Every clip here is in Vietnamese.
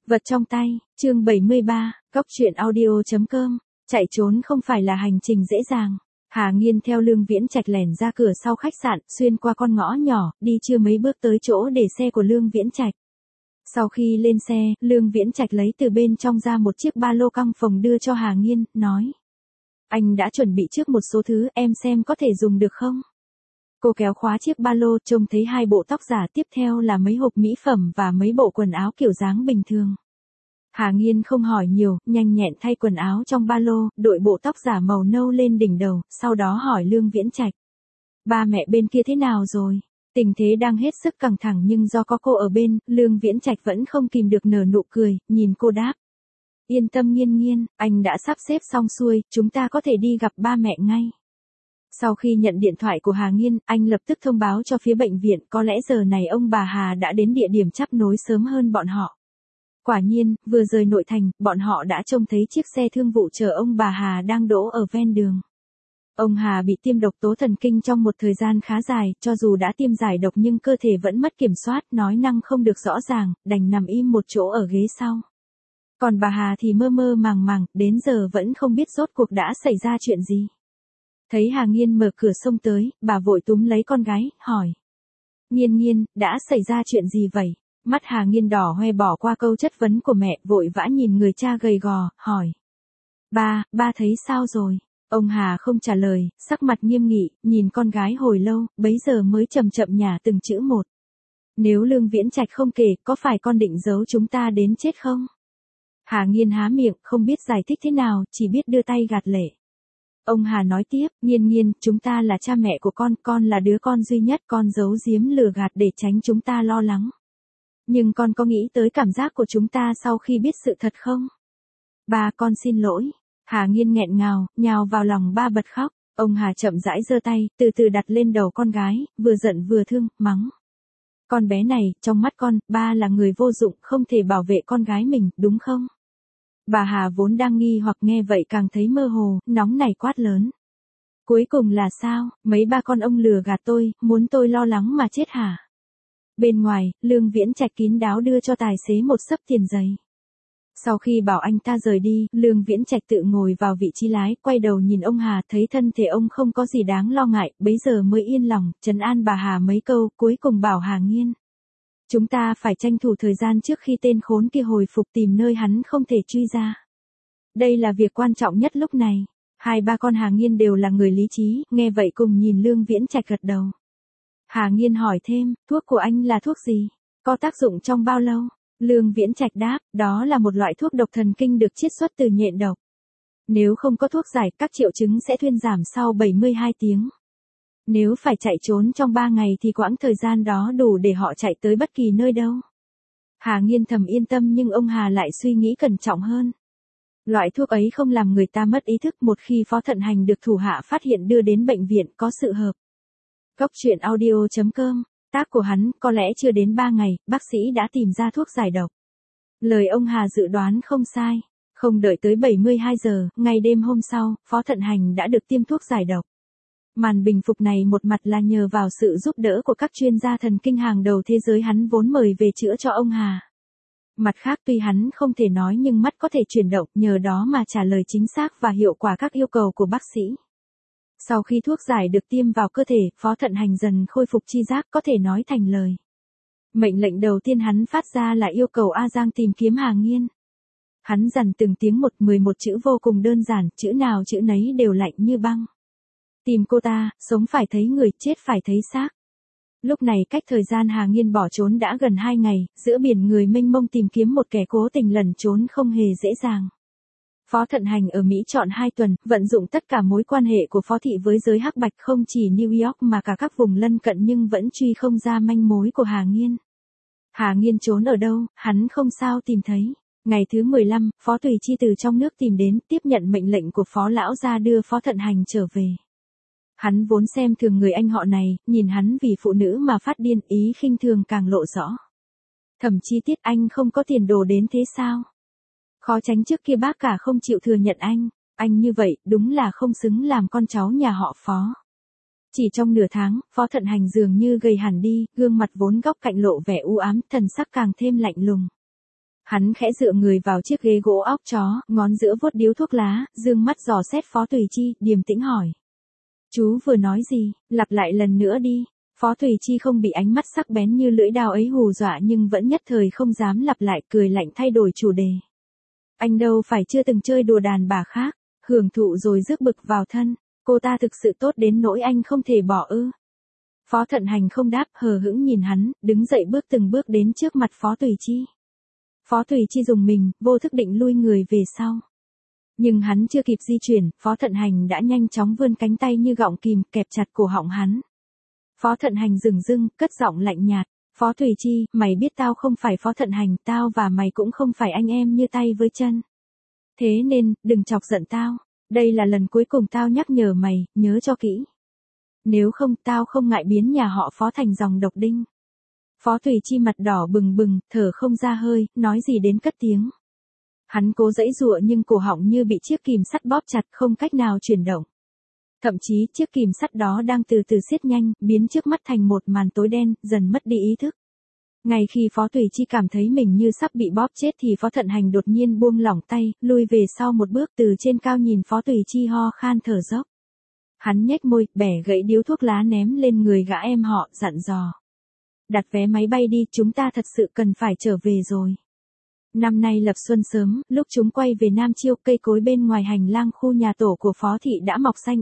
Vật trong tay, chương 73, Cóc truyện audio.com, chạy trốn không phải là hành trình dễ dàng. Hà Nghiên theo Lương Viễn Trạch lẻn ra cửa sau khách sạn, xuyên qua con ngõ nhỏ, đi chưa mấy bước tới chỗ để xe của Lương Viễn Trạch. Sau khi lên xe, Lương Viễn Trạch lấy từ bên trong ra một chiếc ba lô căng phồng đưa cho Hà Nghiên, nói. Anh đã chuẩn bị trước một số thứ, em xem có thể dùng được không? Cô kéo khóa chiếc ba lô, trông thấy 2 bộ tóc giả, tiếp theo là mấy hộp mỹ phẩm và mấy bộ quần áo kiểu dáng bình thường. Hà Nghiên không hỏi nhiều, nhanh nhẹn thay quần áo trong ba lô, đội bộ tóc giả màu nâu lên đỉnh đầu, sau đó hỏi Lương Viễn Trạch. Ba mẹ bên kia thế nào rồi? Tình thế đang hết sức căng thẳng nhưng do có cô ở bên, Lương Viễn Trạch vẫn không kìm được nở nụ cười, nhìn cô đáp. Yên tâm Nghiên Nghiên, anh đã sắp xếp xong xuôi, chúng ta có thể đi gặp ba mẹ ngay. Sau khi nhận điện thoại của Hà Nghiên, anh lập tức thông báo cho phía bệnh viện, có lẽ giờ này ông bà Hà đã đến địa điểm chắp nối sớm hơn bọn họ. Quả nhiên, vừa rời nội thành, bọn họ đã trông thấy chiếc xe thương vụ chở ông bà Hà đang đỗ ở ven đường. Ông Hà bị tiêm độc tố thần kinh trong một thời gian khá dài, cho dù đã tiêm giải độc nhưng cơ thể vẫn mất kiểm soát, nói năng không được rõ ràng, đành nằm im một chỗ ở ghế sau. Còn bà Hà thì mơ mơ màng màng, đến giờ vẫn không biết rốt cuộc đã xảy ra chuyện gì. Thấy Hà Nghiên mở cửa xông tới, bà vội túm lấy con gái, hỏi. Nghiên Nghiên, đã xảy ra chuyện gì vậy? Mắt Hà Nghiên đỏ hoe bỏ qua câu chất vấn của mẹ, vội vã nhìn người cha gầy gò, hỏi. Ba thấy sao rồi? Ông Hà không trả lời, sắc mặt nghiêm nghị, nhìn con gái hồi lâu, bấy giờ mới chậm chậm nhả từng chữ một. Nếu Lương Viễn Trạch không kể, có phải con định giấu chúng ta đến chết không? Hà Nghiên há miệng, không biết giải thích thế nào, chỉ biết đưa tay gạt lệ. Ông Hà nói tiếp, Nghiên Nghiên, chúng ta là cha mẹ của con là đứa con duy nhất, con giấu giếm lừa gạt để tránh chúng ta lo lắng. Nhưng con có nghĩ tới cảm giác của chúng ta sau khi biết sự thật không? Ba, con xin lỗi. Hà Nghiên nghẹn ngào, nhào vào lòng ba bật khóc. Ông Hà chậm rãi giơ tay, từ từ đặt lên đầu con gái, vừa giận vừa thương, mắng. Con bé này, trong mắt con, ba là người vô dụng, không thể bảo vệ con gái mình, đúng không? Bà Hà vốn đang nghi hoặc nghe vậy càng thấy mơ hồ, nóng nảy quát lớn. Cuối cùng là sao, mấy ba con ông lừa gạt tôi, muốn tôi lo lắng mà chết hả? Bên ngoài, Lương Viễn Trạch kín đáo đưa cho tài xế một xấp tiền giấy. Sau khi bảo anh ta rời đi, Lương Viễn Trạch tự ngồi vào vị trí lái, quay đầu nhìn ông Hà, thấy thân thể ông không có gì đáng lo ngại, bấy giờ mới yên lòng, trấn an bà Hà mấy câu, cuối cùng bảo Hà Nghiên. Chúng ta phải tranh thủ thời gian trước khi tên khốn kia hồi phục, tìm nơi hắn không thể truy ra. Đây là việc quan trọng nhất lúc này. Hai ba con Hà Nghiên đều là người lý trí, nghe vậy cùng nhìn Lương Viễn Trạch gật đầu. Hà Nghiên hỏi thêm, thuốc của anh là thuốc gì? Có tác dụng trong bao lâu? Lương Viễn Trạch đáp, đó là một loại thuốc độc thần kinh được chiết xuất từ nhện độc. Nếu không có thuốc giải, các triệu chứng sẽ thuyên giảm sau 72 tiếng. Nếu phải chạy trốn trong 3 ngày thì quãng thời gian đó đủ để họ chạy tới bất kỳ nơi đâu. Hà Nghiên thầm yên tâm nhưng ông Hà lại suy nghĩ cẩn trọng hơn. Loại thuốc ấy không làm người ta mất ý thức, một khi Phó Thận Hành được thủ hạ phát hiện đưa đến bệnh viện có sự hợp. Cóc truyện audio.com, tác của hắn, có lẽ chưa đến 3 ngày, bác sĩ đã tìm ra thuốc giải độc. Lời ông Hà dự đoán không sai. Không đợi tới 72 giờ, ngày đêm hôm sau, Phó Thận Hành đã được tiêm thuốc giải độc. Màn bình phục này một mặt là nhờ vào sự giúp đỡ của các chuyên gia thần kinh hàng đầu thế giới hắn vốn mời về chữa cho ông Hà. Mặt khác tuy hắn không thể nói nhưng mắt có thể chuyển động, nhờ đó mà trả lời chính xác và hiệu quả các yêu cầu của bác sĩ. Sau khi thuốc giải được tiêm vào cơ thể, Phó Thận Hành dần khôi phục tri giác, có thể nói thành lời. Mệnh lệnh đầu tiên hắn phát ra là yêu cầu A Giang tìm kiếm Hà Nghiên. Hắn dằn từng tiếng 11 chữ vô cùng đơn giản, chữ nào chữ nấy đều lạnh như băng. Tìm cô ta, sống phải thấy người, chết phải thấy xác. Lúc này cách thời gian Hà Nghiên bỏ trốn đã gần 2 ngày, giữa biển người mênh mông tìm kiếm một kẻ cố tình lẩn trốn không hề dễ dàng. Phó Thận Hành ở Mỹ trọn 2 tuần, vận dụng tất cả mối quan hệ của Phó Thị với giới hắc bạch không chỉ New York mà cả các vùng lân cận nhưng vẫn truy không ra manh mối của Hà Nghiên. Hà Nghiên trốn ở đâu, hắn không sao tìm thấy. Ngày thứ 15, Phó Tùy Chi từ trong nước tìm đến, tiếp nhận mệnh lệnh của Phó Lão gia đưa Phó Thận Hành trở về. Hắn vốn xem thường người anh họ này, nhìn hắn vì phụ nữ mà phát điên, ý khinh thường càng lộ rõ. Thậm chí tiết anh không có tiền đồ đến thế sao? Khó tránh trước kia bác cả không chịu thừa nhận anh như vậy, đúng là không xứng làm con cháu nhà họ Phó. Chỉ trong nửa tháng, Phó Thận Hành dường như gầy hẳn đi, gương mặt vốn góc cạnh lộ vẻ u ám, thần sắc càng thêm lạnh lùng. Hắn khẽ dựa người vào chiếc ghế gỗ óc chó, ngón giữa vuốt điếu thuốc lá, dương mắt dò xét Phó Thùy Chi, điềm tĩnh hỏi. Chú vừa nói gì, lặp lại lần nữa đi. Phó Thùy Chi không bị ánh mắt sắc bén như lưỡi dao ấy hù dọa nhưng vẫn nhất thời không dám lặp lại, cười lạnh thay đổi chủ đề. Anh đâu phải chưa từng chơi đùa đàn bà khác, hưởng thụ rồi rước bực vào thân, cô ta thực sự tốt đến nỗi anh không thể bỏ ư. Phó Thận Hành không đáp, hờ hững nhìn hắn, đứng dậy bước từng bước đến trước mặt Phó Thùy Chi. Phó Thùy Chi dùng mình, vô thức định lui người về sau. Nhưng hắn chưa kịp di chuyển, Phó Thận Hành đã nhanh chóng vươn cánh tay như gọng kìm, kẹp chặt cổ họng hắn. Phó Thận Hành dừng dưng, cất giọng lạnh nhạt. Phó Thùy Chi, mày biết tao không phải Phó Thận Hành, tao và mày cũng không phải anh em như tay với chân. Thế nên, đừng chọc giận tao. Đây là lần cuối cùng tao nhắc nhở mày, nhớ cho kỹ. Nếu không, tao không ngại biến nhà họ Phó thành dòng độc đinh. Phó Thùy Chi mặt đỏ bừng bừng, thở không ra hơi, nói gì đến cất tiếng. Hắn cố giãy giụa nhưng cổ họng như bị chiếc kìm sắt bóp chặt, không cách nào chuyển động. Thậm chí, chiếc kìm sắt đó đang từ từ siết nhanh, biến trước mắt thành một màn tối đen, dần mất đi ý thức. Ngay khi Phó Thùy Chi cảm thấy mình như sắp bị bóp chết thì Phó Thận Hành đột nhiên buông lỏng tay, lui về sau một bước, từ trên cao nhìn Phó Thùy Chi ho khan thở dốc. Hắn nhếch môi, bẻ gãy điếu thuốc lá ném lên người gã em họ, dặn dò. Đặt vé máy bay đi, chúng ta thật sự cần phải trở về rồi. Năm nay lập xuân sớm, lúc chúng quay về Nam Chiêu, cây cối bên ngoài hành lang khu nhà tổ của Phó thị đã mọc xanh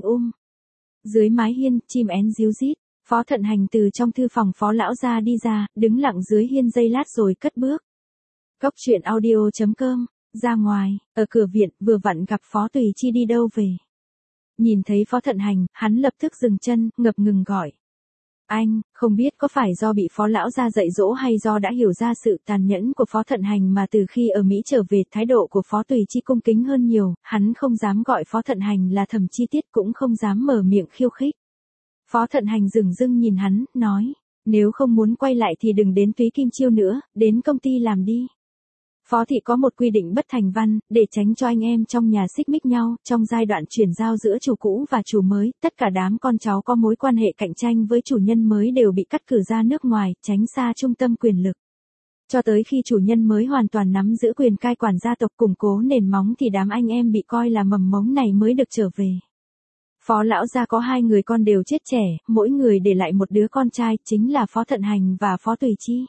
Dưới mái hiên, chim én ríu rít. Phó Thận Hành từ trong thư phòng Phó lão gia đi ra, đứng lặng dưới hiên giây lát rồi cất bước. Cốc truyện audio.com, ra ngoài, ở cửa viện, vừa vặn gặp Phó Thùy Chi đi đâu về. Nhìn thấy Phó Thận Hành, hắn lập tức dừng chân, ngập ngừng gọi. Anh, không biết có phải do bị Phó lão gia dạy dỗ hay do đã hiểu ra sự tàn nhẫn của Phó Thận Hành mà từ khi ở Mỹ trở về thái độ của Phó Thùy Chi cung kính hơn nhiều, hắn không dám gọi Phó Thận Hành là thẩm chi tiết cũng không dám mở miệng khiêu khích. Phó Thận Hành dửng dưng nhìn hắn, nói, nếu không muốn quay lại thì đừng đến Túy Kim Chiêu nữa, đến công ty làm đi. Phó thị có một quy định bất thành văn, để tránh cho anh em trong nhà xích mích nhau, trong giai đoạn chuyển giao giữa chủ cũ và chủ mới, tất cả đám con cháu có mối quan hệ cạnh tranh với chủ nhân mới đều bị cắt cử ra nước ngoài, tránh xa trung tâm quyền lực. Cho tới khi chủ nhân mới hoàn toàn nắm giữ quyền cai quản gia tộc củng cố nền móng thì đám anh em bị coi là mầm mống này mới được trở về. Phó lão gia có 2 người con đều chết trẻ, mỗi người để lại một đứa con trai, chính là Phó Thận Hành và Phó Thùy Chi.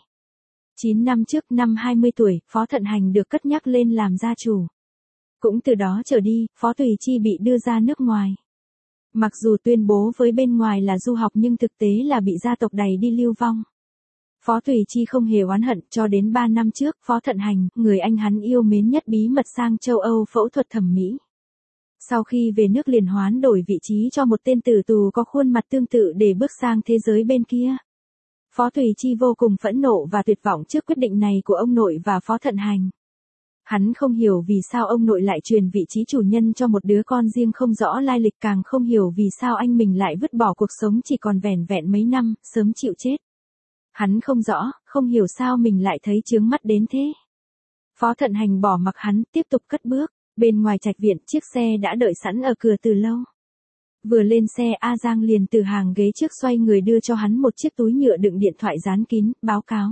9 năm trước, năm 20 tuổi, Phó Thận Hành được cất nhắc lên làm gia chủ. Cũng từ đó trở đi, Phó Thùy Chi bị đưa ra nước ngoài. Mặc dù tuyên bố với bên ngoài là du học nhưng thực tế là bị gia tộc đày đi lưu vong. Phó Thùy Chi không hề oán hận, cho đến 3 năm trước, Phó Thận Hành, người anh hắn yêu mến nhất bí mật sang châu Âu phẫu thuật thẩm mỹ. Sau khi về nước liền hoán đổi vị trí cho một tên tử tù có khuôn mặt tương tự để bước sang thế giới bên kia. Phó Thùy Chi vô cùng phẫn nộ và tuyệt vọng trước quyết định này của ông nội và Phó Thận Hành. Hắn không hiểu vì sao ông nội lại truyền vị trí chủ nhân cho một đứa con riêng không rõ lai lịch, càng không hiểu vì sao anh mình lại vứt bỏ cuộc sống chỉ còn vẻn vẹn mấy năm, sớm chịu chết. Hắn không rõ, không hiểu sao mình lại thấy chướng mắt đến thế. Phó Thận Hành bỏ mặc hắn, tiếp tục cất bước. Bên ngoài trạch viện, chiếc xe đã đợi sẵn ở cửa từ lâu. Vừa lên xe, A Giang liền từ hàng ghế trước xoay người đưa cho hắn một chiếc túi nhựa đựng điện thoại dán kín, báo cáo.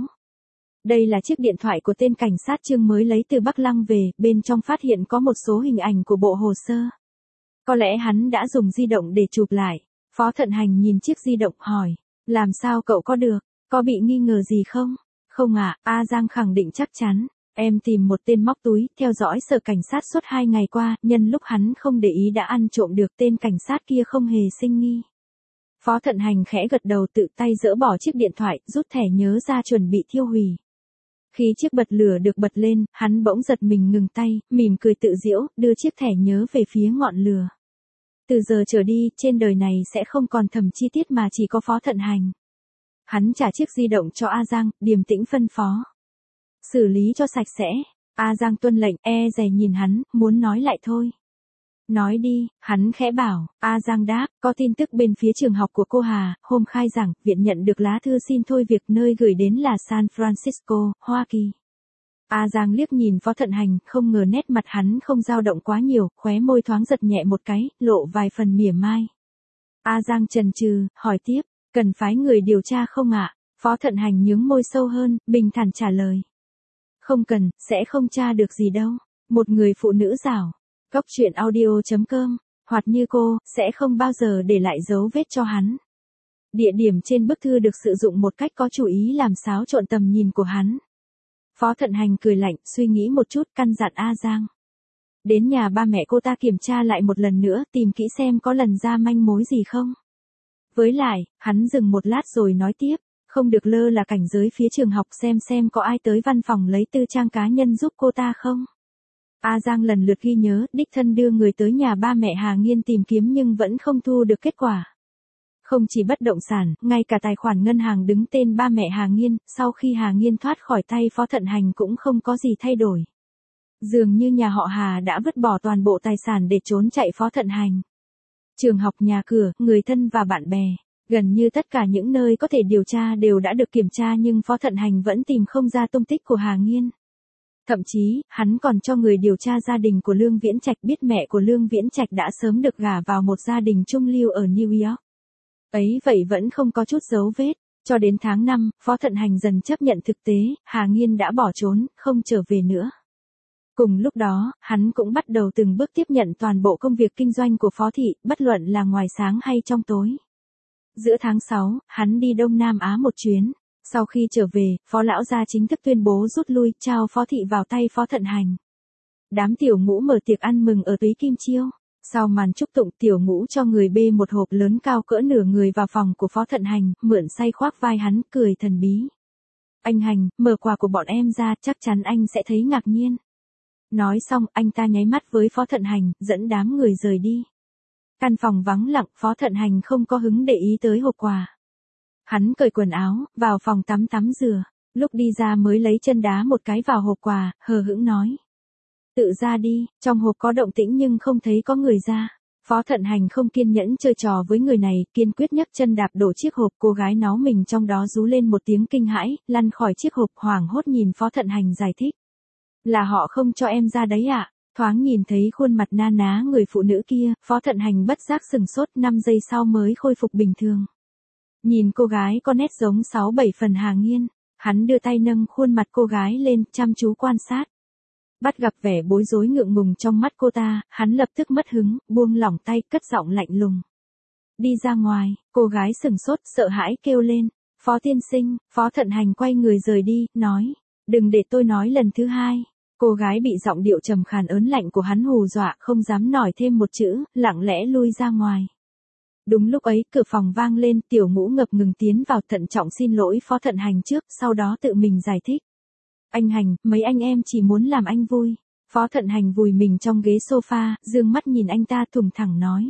Đây là chiếc điện thoại của tên cảnh sát Trương mới lấy từ Bắc Lăng về, bên trong phát hiện có một số hình ảnh của bộ hồ sơ. Có lẽ hắn đã dùng di động để chụp lại. Phó Thận Hành nhìn chiếc di động hỏi, làm sao cậu có được, có bị nghi ngờ gì không? Không ạ, A Giang khẳng định chắc chắn. Em tìm một tên móc túi, theo dõi sở cảnh sát suốt 2 ngày qua, nhân lúc hắn không để ý đã ăn trộm được, tên cảnh sát kia không hề sinh nghi. Phó Thận Hành khẽ gật đầu, tự tay dỡ bỏ chiếc điện thoại, rút thẻ nhớ ra chuẩn bị thiêu hủy. Khi chiếc bật lửa được bật lên, hắn bỗng giật mình ngừng tay, mỉm cười tự giễu, đưa chiếc thẻ nhớ về phía ngọn lửa. Từ giờ trở đi, trên đời này sẽ không còn thẩm chi tiết mà chỉ có Phó Thận Hành. Hắn trả chiếc di động cho A Giang, điềm tĩnh phân phó. Xử lý cho sạch sẽ. A Giang tuân lệnh, dè nhìn hắn, muốn nói lại thôi. Nói đi, hắn khẽ bảo. A Giang đáp, có tin tức bên phía trường học của cô Hà, hôm khai giảng, viện nhận được lá thư xin thôi việc, nơi gửi đến là San Francisco, Hoa Kỳ. A Giang liếc nhìn Phó Thận Hành, không ngờ nét mặt hắn không dao động quá nhiều, khóe môi thoáng giật nhẹ một cái, lộ vài phần mỉa mai. A Giang chần chừ, hỏi tiếp, cần phái người điều tra không ạ? Phó Thận Hành nhướng môi sâu hơn, bình thản trả lời. Không cần, sẽ không tra được gì đâu. Một người phụ nữ rảo. Cóc truyện audio.com, hoặc như cô, sẽ không bao giờ để lại dấu vết cho hắn. Địa điểm trên bức thư được sử dụng một cách có chủ ý làm xáo trộn tầm nhìn của hắn. Phó Thận Hành cười lạnh, suy nghĩ một chút, căn dặn A Giang. Đến nhà ba mẹ cô ta kiểm tra lại một lần nữa, tìm kỹ xem có lần ra manh mối gì không. Với lại, hắn dừng một lát rồi nói tiếp, không được lơ là cảnh giới phía trường học xem có ai tới văn phòng lấy tư trang cá nhân giúp cô ta không. A Giang lần lượt ghi nhớ, đích thân đưa người tới nhà ba mẹ Hà Nghiên tìm kiếm nhưng vẫn không thu được kết quả. Không chỉ bất động sản, ngay cả tài khoản ngân hàng đứng tên ba mẹ Hà Nghiên, sau khi Hà Nghiên thoát khỏi tay Phó Thận Hành cũng không có gì thay đổi. Dường như nhà họ Hà đã vứt bỏ toàn bộ tài sản để trốn chạy Phó Thận Hành. Trường học, nhà cửa, người thân và bạn bè, gần như tất cả những nơi có thể điều tra đều đã được kiểm tra nhưng Phó Thận Hành vẫn tìm không ra tung tích của Hà Nghiên. Thậm chí, hắn còn cho người điều tra gia đình của Lương Viễn Trạch, biết mẹ của Lương Viễn Trạch đã sớm được gả vào một gia đình trung lưu ở New York. Ấy vậy vẫn không có chút dấu vết. Cho đến tháng 5, Phó Thận Hành dần chấp nhận thực tế, Hà Nghiên đã bỏ trốn, không trở về nữa. Cùng lúc đó, hắn cũng bắt đầu từng bước tiếp nhận toàn bộ công việc kinh doanh của Phó Thị, bất luận là ngoài sáng hay trong tối. Giữa tháng 6, hắn đi Đông Nam Á một chuyến. Sau khi trở về, Phó Lão gia chính thức tuyên bố rút lui, trao Phó Thị vào tay Phó Thận Hành. Đám tiểu ngũ mở tiệc ăn mừng ở Túy Kim Chiêu. Sau màn chúc tụng, tiểu ngũ cho người bê một hộp lớn cao cỡ nửa người vào phòng của Phó Thận Hành, mượn say khoác vai hắn, cười thần bí. Anh Hành, mở quà của bọn em ra, chắc chắn anh sẽ thấy ngạc nhiên. Nói xong, anh ta nháy mắt với Phó Thận Hành, dẫn đám người rời đi. Căn phòng vắng lặng, Phó Thận Hành không có hứng để ý tới hộp quà. Hắn cởi quần áo, vào phòng tắm rửa, lúc đi ra mới lấy chân đá một cái vào hộp quà, hờ hững nói. Tự ra đi, trong hộp có động tĩnh nhưng không thấy có người ra. Phó Thận Hành không kiên nhẫn chơi trò với người này, kiên quyết nhấc chân đạp đổ chiếc hộp, cô gái nó mình trong đó rú lên một tiếng kinh hãi, lăn khỏi chiếc hộp, hoảng hốt nhìn Phó Thận Hành giải thích. Là họ không cho em ra đấy ạ. Thoáng nhìn thấy khuôn mặt na ná người phụ nữ kia, Phó Thận Hành bất giác sừng sốt, 5 giây sau mới khôi phục bình thường. Nhìn cô gái có nét giống 6-7 phần Hà Nghiên, hắn đưa tay nâng khuôn mặt cô gái lên, chăm chú quan sát. Bắt gặp vẻ bối rối ngượng ngùng trong mắt cô ta, hắn lập tức mất hứng, buông lỏng tay, cất giọng lạnh lùng. Đi ra ngoài, cô gái sừng sốt, sợ hãi kêu lên. Phó tiên sinh. Phó Thận Hành quay người rời đi, nói. Đừng để tôi nói lần thứ hai. Cô gái bị giọng điệu trầm khàn ớn lạnh của hắn hù dọa, không dám nói thêm một chữ, lặng lẽ lui ra ngoài. Đúng lúc ấy, cửa phòng vang lên, tiểu ngũ ngập ngừng tiến vào, thận trọng xin lỗi Phó Thận Hành trước, sau đó tự mình giải thích. Anh Hành, mấy anh em chỉ muốn làm anh vui. Phó Thận Hành vùi mình trong ghế sofa, dương mắt nhìn anh ta thùng thẳng nói.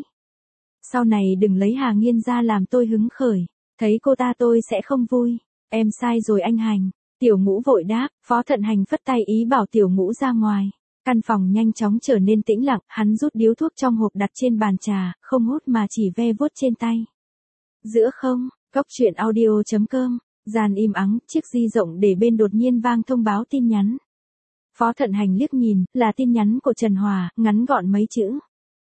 Sau này đừng lấy Hà Nghiên ra làm tôi hứng khởi. Thấy cô ta tôi sẽ không vui. Em sai rồi anh Hành. Tiểu ngũ vội đáp, Phó Thận Hành phất tay ý bảo tiểu ngũ ra ngoài. Căn phòng nhanh chóng trở nên tĩnh lặng, hắn rút điếu thuốc trong hộp đặt trên bàn trà, không hút mà chỉ ve vuốt trên tay. Giữa không, Cóc truyện audio.com, gian im ắng, chiếc di rộng để bên đột nhiên vang thông báo tin nhắn. Phó Thận Hành liếc nhìn, là tin nhắn của Trần Hòa, ngắn gọn mấy chữ.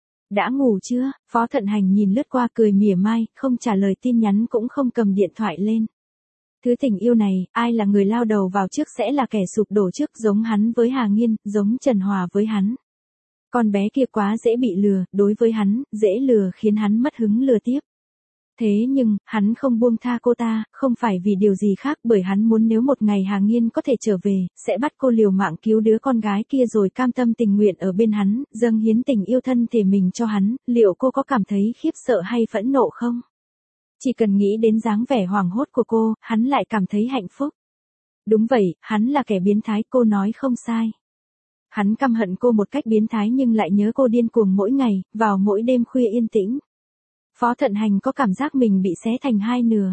Đã ngủ chưa? Phó Thận Hành nhìn lướt qua cười mỉa mai, không trả lời tin nhắn cũng không cầm điện thoại lên. Thứ tình yêu này, ai là người lao đầu vào trước sẽ là kẻ sụp đổ trước, giống hắn với Hà Nghiên, giống Trần Hòa với hắn. Con bé kia quá dễ bị lừa, đối với hắn, dễ lừa khiến hắn mất hứng lừa tiếp. Thế nhưng, hắn không buông tha cô ta, không phải vì điều gì khác, bởi hắn muốn nếu một ngày Hà Nghiên có thể trở về, sẽ bắt cô liều mạng cứu đứa con gái kia rồi cam tâm tình nguyện ở bên hắn, dâng hiến tình yêu thân thể mình cho hắn, liệu cô có cảm thấy khiếp sợ hay phẫn nộ không? Chỉ cần nghĩ đến dáng vẻ hoảng hốt của cô, hắn lại cảm thấy hạnh phúc. Đúng vậy, hắn là kẻ biến thái, cô nói không sai. Hắn căm hận cô một cách biến thái nhưng lại nhớ cô điên cuồng mỗi ngày, vào mỗi đêm khuya yên tĩnh. Phó Thận Hành có cảm giác mình bị xé thành hai nửa.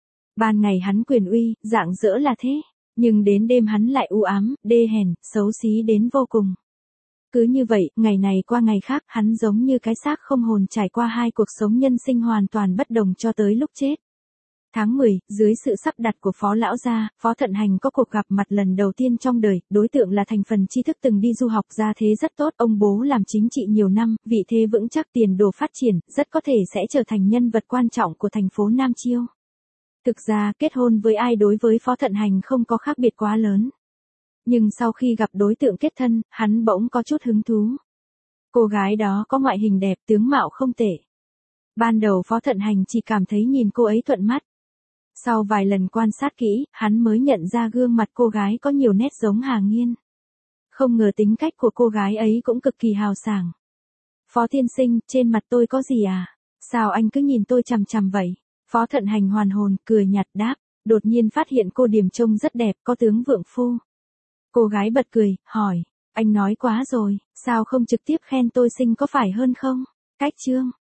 Ban ngày hắn quyền uy, rạng rỡ là thế, nhưng đến đêm hắn lại u ám, đê hèn, xấu xí đến vô cùng. Cứ như vậy, ngày này qua ngày khác, hắn giống như cái xác không hồn trải qua hai cuộc sống nhân sinh hoàn toàn bất đồng cho tới lúc chết. Tháng 10, dưới sự sắp đặt của Phó Lão gia, Phó Thận Hành có cuộc gặp mặt lần đầu tiên trong đời, đối tượng là thành phần tri thức từng đi du học, gia thế rất tốt, ông bố làm chính trị nhiều năm, vị thế vững chắc, tiền đồ phát triển, rất có thể sẽ trở thành nhân vật quan trọng của thành phố Nam Chiêu. Thực ra, kết hôn với ai đối với Phó Thận Hành không có khác biệt quá lớn. Nhưng sau khi gặp đối tượng kết thân, hắn bỗng có chút hứng thú. Cô gái đó có ngoại hình đẹp, tướng mạo không tệ. Ban đầu Phó Thận Hành chỉ cảm thấy nhìn cô ấy thuận mắt. Sau vài lần quan sát kỹ, hắn mới nhận ra gương mặt cô gái có nhiều nét giống Hà Nghiên. Không ngờ tính cách của cô gái ấy cũng cực kỳ hào sảng. Phó tiên sinh, trên mặt tôi có gì à? Sao anh cứ nhìn tôi chằm chằm vậy? Phó Thận Hành hoàn hồn, cười nhạt đáp, đột nhiên phát hiện cô Điềm trông rất đẹp, có tướng vượng phu. Cô gái bật cười, hỏi, anh nói quá rồi, sao không trực tiếp khen tôi xinh có phải hơn không? Cách chương